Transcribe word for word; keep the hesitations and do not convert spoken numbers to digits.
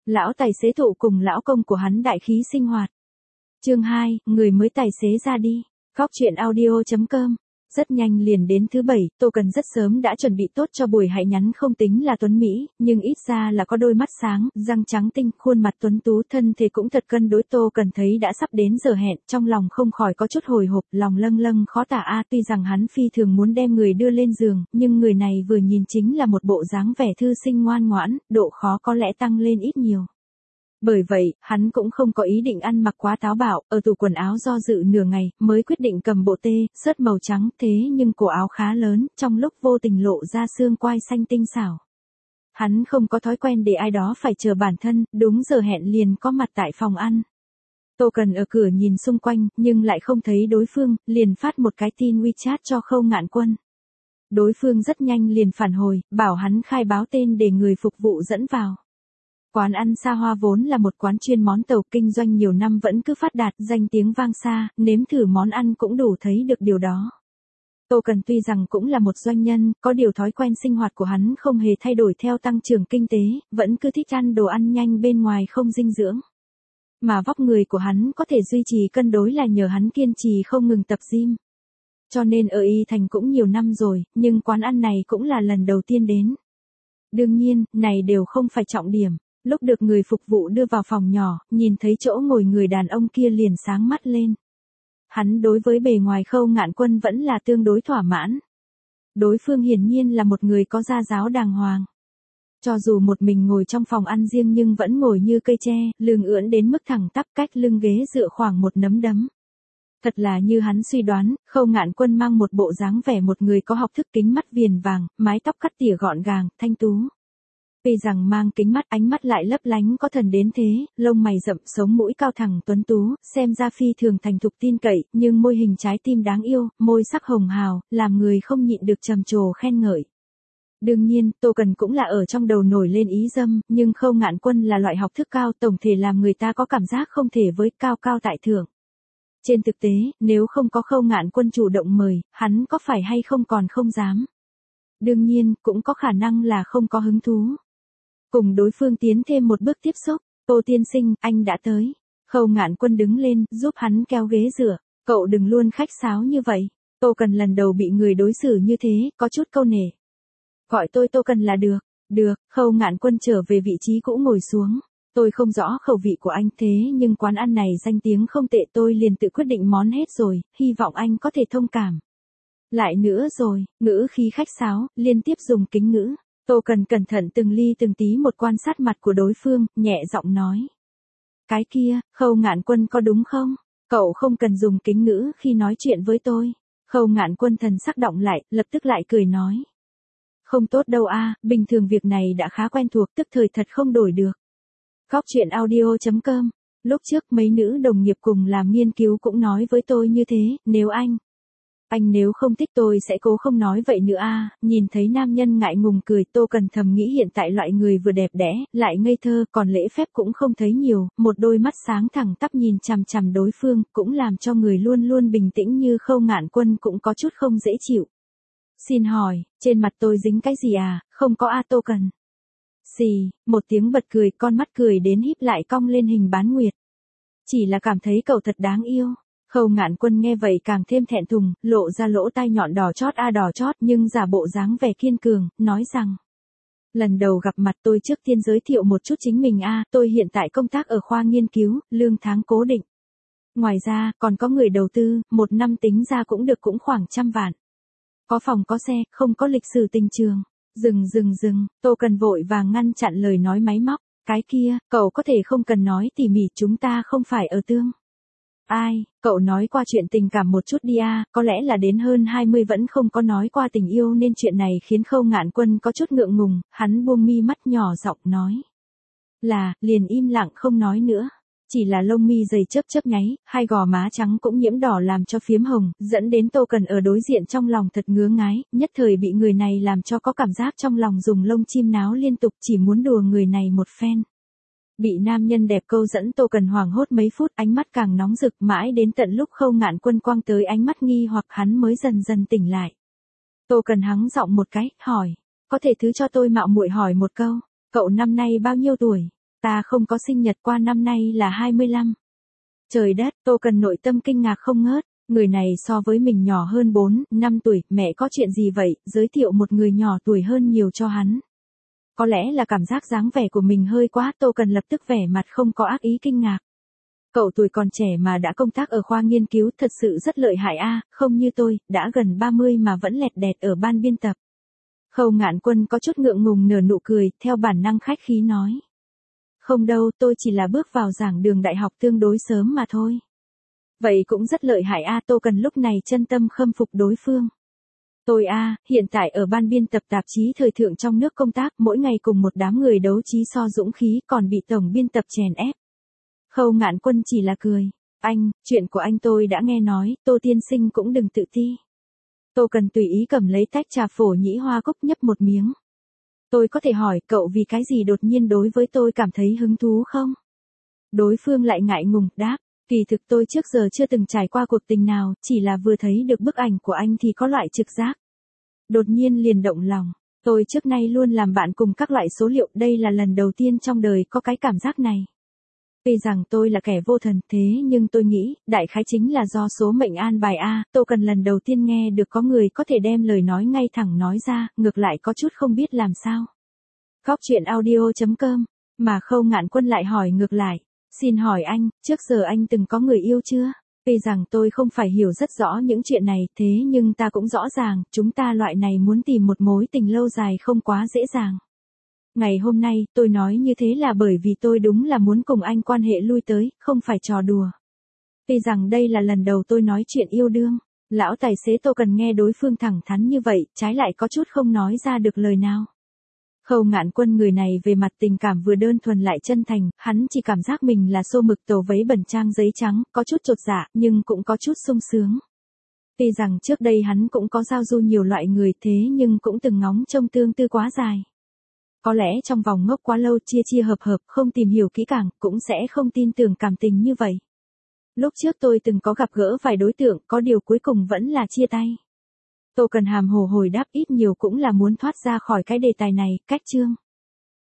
Lão tài xế thụ cùng lão công của hắn đại khí sinh hoạt. Chương hai, người mới tài xế ra đi. Góc truyện audio chấm com. Rất nhanh liền đến thứ bảy, Tô Cần rất sớm đã chuẩn bị tốt cho buổi hãy nhắn, không tính là tuấn Mỹ, nhưng ít ra là có đôi mắt sáng, răng trắng tinh, khuôn mặt tuấn tú, thân thể cũng thật cân đối. Tô Cần thấy đã sắp đến giờ hẹn, trong lòng không khỏi có chút hồi hộp, lòng lâng lâng khó tả a. Tuy rằng hắn phi thường muốn đem người đưa lên giường, nhưng người này vừa nhìn chính là một bộ dáng vẻ thư sinh ngoan ngoãn, độ khó có lẽ tăng lên ít nhiều. Bởi vậy, hắn cũng không có ý định ăn mặc quá táo bạo, ở tủ quần áo do dự nửa ngày, mới quyết định cầm bộ tê, sớt màu trắng, thế nhưng cổ áo khá lớn, trong lúc vô tình lộ ra xương quai xanh tinh xảo. Hắn không có thói quen để ai đó phải chờ bản thân, đúng giờ hẹn liền có mặt tại phòng ăn. Tô Cần ở cửa nhìn xung quanh, nhưng lại không thấy đối phương, liền phát một cái tin WeChat cho Khâu Ngạn Quân. Đối phương rất nhanh liền phản hồi, bảo hắn khai báo tên để người phục vụ dẫn vào. Quán ăn Xa Hoa vốn là một quán chuyên món tàu, kinh doanh nhiều năm vẫn cứ phát đạt, danh tiếng vang xa, nếm thử món ăn cũng đủ thấy được điều đó. Tô Cần tuy rằng cũng là một doanh nhân, có điều thói quen sinh hoạt của hắn không hề thay đổi theo tăng trưởng kinh tế, vẫn cứ thích ăn đồ ăn nhanh bên ngoài không dinh dưỡng. Mà vóc người của hắn có thể duy trì cân đối là nhờ hắn kiên trì không ngừng tập gym. Cho nên ở Y Thành cũng nhiều năm rồi, nhưng quán ăn này cũng là lần đầu tiên đến. Đương nhiên, này đều không phải trọng điểm. Lúc được người phục vụ đưa vào phòng nhỏ, nhìn thấy chỗ ngồi người đàn ông kia liền sáng mắt lên. Hắn đối với bề ngoài Khâu Ngạn Quân vẫn là tương đối thỏa mãn. Đối phương hiển nhiên là một người có gia giáo đàng hoàng. Cho dù một mình ngồi trong phòng ăn riêng nhưng vẫn ngồi như cây tre, lưng ưỡn đến mức thẳng tắp, cách lưng ghế dựa khoảng một nắm đấm. Thật là như hắn suy đoán, Khâu Ngạn Quân mang một bộ dáng vẻ một người có học thức, kính mắt viền vàng, mái tóc cắt tỉa gọn gàng, thanh tú. Tuy rằng mang kính mắt, ánh mắt lại lấp lánh có thần đến thế, lông mày rậm, sống mũi cao thẳng tuấn tú, xem ra phi thường thành thục tin cậy, nhưng môi hình trái tim đáng yêu, môi sắc hồng hào, làm người không nhịn được trầm trồ khen ngợi. Đương nhiên, Tô Cần cũng là ở trong đầu nổi lên ý dâm, nhưng Khâu Ngạn Quân là loại học thức cao, tổng thể làm người ta có cảm giác không thể với, cao cao tại thượng. Trên thực tế, nếu không có Khâu Ngạn Quân chủ động mời, hắn có phải hay không còn không dám. Đương nhiên, cũng có khả năng là không có hứng thú. Cùng đối phương tiến thêm một bước tiếp xúc, Tô tiên sinh, anh đã tới. Khâu Ngạn Quân đứng lên, giúp hắn kéo ghế dựa. Cậu đừng luôn khách sáo như vậy. Tô Cần lần đầu bị người đối xử như thế, có chút câu nể. Gọi tôi Tô Cần là được. Được, Khâu Ngạn Quân trở về vị trí cũ ngồi xuống. Tôi không rõ khẩu vị của anh thế nhưng quán ăn này danh tiếng không tệ, tôi liền tự quyết định món hết rồi, hy vọng anh có thể thông cảm. Lại nữa rồi, ngữ khí khách sáo, liên tiếp dùng kính ngữ. Tô Cần cẩn thận từng ly từng tí một quan sát mặt của đối phương, nhẹ giọng nói. Cái kia, Khâu Ngạn Quân có đúng không? Cậu không cần dùng kính ngữ khi nói chuyện với tôi. Khâu Ngạn Quân thần sắc động lại, lập tức lại cười nói. Không tốt đâu a, bình thường việc này đã khá quen thuộc, tức thời thật không đổi được. Góc truyện audio chấm com. Lúc trước mấy nữ đồng nghiệp cùng làm nghiên cứu cũng nói với tôi như thế, nếu anh... Anh nếu không thích tôi sẽ cố không nói vậy nữa a. Nhìn thấy nam nhân ngại ngùng cười, Tô Cần thầm nghĩ hiện tại loại người vừa đẹp đẽ, lại ngây thơ, còn lễ phép cũng không thấy nhiều, một đôi mắt sáng thẳng tắp nhìn chằm chằm đối phương, cũng làm cho người luôn luôn bình tĩnh như Khâu Ngạn Quân cũng có chút không dễ chịu. Xin hỏi, trên mặt tôi dính cái gì à? Không có a. Tô Cần. Xì, một tiếng bật cười, con mắt cười đến híp lại cong lên hình bán nguyệt. Chỉ là cảm thấy cậu thật đáng yêu. Khâu Ngạn Quân nghe vậy càng thêm thẹn thùng, lộ ra lỗ tai nhọn đỏ chót a đỏ chót nhưng giả bộ dáng vẻ kiên cường, nói rằng. Lần đầu gặp mặt tôi trước tiên giới thiệu một chút chính mình a, tôi hiện tại công tác ở khoa nghiên cứu, lương tháng cố định. Ngoài ra, còn có người đầu tư, một năm tính ra cũng được cũng khoảng trăm vạn. Có phòng có xe, không có lịch sử tình trường. Dừng dừng dừng, Tô Cần vội vàng ngăn chặn lời nói máy móc. Cái kia, cậu có thể không cần nói tỉ mỉ, chúng ta không phải ở tương. Ai, cậu nói qua chuyện tình cảm một chút đi a, có lẽ là đến hơn hai mươi vẫn không có nói qua tình yêu nên chuyện này khiến Khâu Ngạn Quân có chút ngượng ngùng, hắn buông mi mắt nhỏ giọng nói. Là, liền im lặng không nói nữa. Chỉ là lông mi dày chớp chớp nháy, hai gò má trắng cũng nhiễm đỏ làm cho phiếm hồng, dẫn đến Tô Cần ở đối diện trong lòng thật ngứa ngái, nhất thời bị người này làm cho có cảm giác trong lòng dùng lông chim náo liên tục, chỉ muốn đùa người này một phen. Bị nam nhân đẹp câu dẫn, Tô Cần hoảng hốt mấy phút, ánh mắt càng nóng rực, mãi đến tận lúc Khâu Ngạn Quân quăng tới ánh mắt nghi hoặc hắn mới dần dần tỉnh lại. Tô Cần hắng giọng một cái, hỏi, có thể thứ cho tôi mạo muội hỏi một câu, cậu năm nay bao nhiêu tuổi? Ta không có sinh nhật qua năm nay là hai mươi lăm. Trời đất, Tô Cần nội tâm kinh ngạc không ngớt. Người này so với mình nhỏ hơn bốn, năm tuổi, mẹ có chuyện gì vậy, giới thiệu một người nhỏ tuổi hơn nhiều cho hắn. Có lẽ là cảm giác dáng vẻ của mình hơi quá, Tô Cần lập tức vẻ mặt không có ác ý kinh ngạc. Cậu tuổi còn trẻ mà đã công tác ở khoa nghiên cứu, thật sự rất lợi hại a, không như tôi, đã gần ba mươi mà vẫn lẹt đẹt ở ban biên tập. Khâu Ngạn Quân có chút ngượng ngùng nở nụ cười, theo bản năng khách khí nói. Không đâu, tôi chỉ là bước vào giảng đường đại học tương đối sớm mà thôi. Vậy cũng rất lợi hại a, Tô Cần lúc này chân tâm khâm phục đối phương. Tôi a, hiện tại ở ban biên tập tạp chí thời thượng trong nước công tác, mỗi ngày cùng một đám người đấu trí so dũng khí, còn bị tổng biên tập chèn ép. Khâu Ngạn Quân chỉ là cười. Anh, chuyện của anh tôi đã nghe nói, Tô tiên sinh cũng đừng tự ti. Tô Cần tùy ý cầm lấy tách trà phổ nhĩ hoa cúc nhấp một miếng. Tôi có thể hỏi cậu vì cái gì đột nhiên đối với tôi cảm thấy hứng thú không? Đối phương lại ngại ngùng, đáp. Kỳ thực tôi trước giờ chưa từng trải qua cuộc tình nào, chỉ là vừa thấy được bức ảnh của anh thì có loại trực giác. Đột nhiên liền động lòng. Tôi trước nay luôn làm bạn cùng các loại số liệu, đây là lần đầu tiên trong đời có cái cảm giác này. Tuy rằng tôi là kẻ vô thần, thế nhưng tôi nghĩ, đại khái chính là do số mệnh an bài a. Tôi cần lần đầu tiên nghe được có người có thể đem lời nói ngay thẳng nói ra, ngược lại có chút không biết làm sao. Góc truyện audio chấm com, mà Khâu Ngạn Quân lại hỏi ngược lại. Xin hỏi anh, trước giờ anh từng có người yêu chưa? Tuy rằng tôi không phải hiểu rất rõ những chuyện này, thế nhưng ta cũng rõ ràng, chúng ta loại này muốn tìm một mối tình lâu dài không quá dễ dàng. Ngày hôm nay, tôi nói như thế là bởi vì tôi đúng là muốn cùng anh quan hệ lui tới, không phải trò đùa. Tuy rằng đây là lần đầu tôi nói chuyện yêu đương, lão tài xế Tô Cần nghe đối phương thẳng thắn như vậy, trái lại có chút không nói ra được lời nào. Khâu Ngạn Quân người này về mặt tình cảm vừa đơn thuần lại chân thành, hắn chỉ cảm giác mình là xô mực tàu váy bẩn trang giấy trắng, có chút chột dạ, nhưng cũng có chút sung sướng. Tuy rằng trước đây hắn cũng có giao du nhiều loại người thế nhưng cũng từng ngóng trông tương tư quá dài. Có lẽ trong vòng ngốc quá lâu chia chia hợp hợp, không tìm hiểu kỹ càng, cũng sẽ không tin tưởng cảm tình như vậy. Lúc trước tôi từng có gặp gỡ vài đối tượng, có điều cuối cùng vẫn là chia tay. Tô Cần hàm hồ hồi đáp ít nhiều cũng là muốn thoát ra khỏi cái đề tài này, cách chương.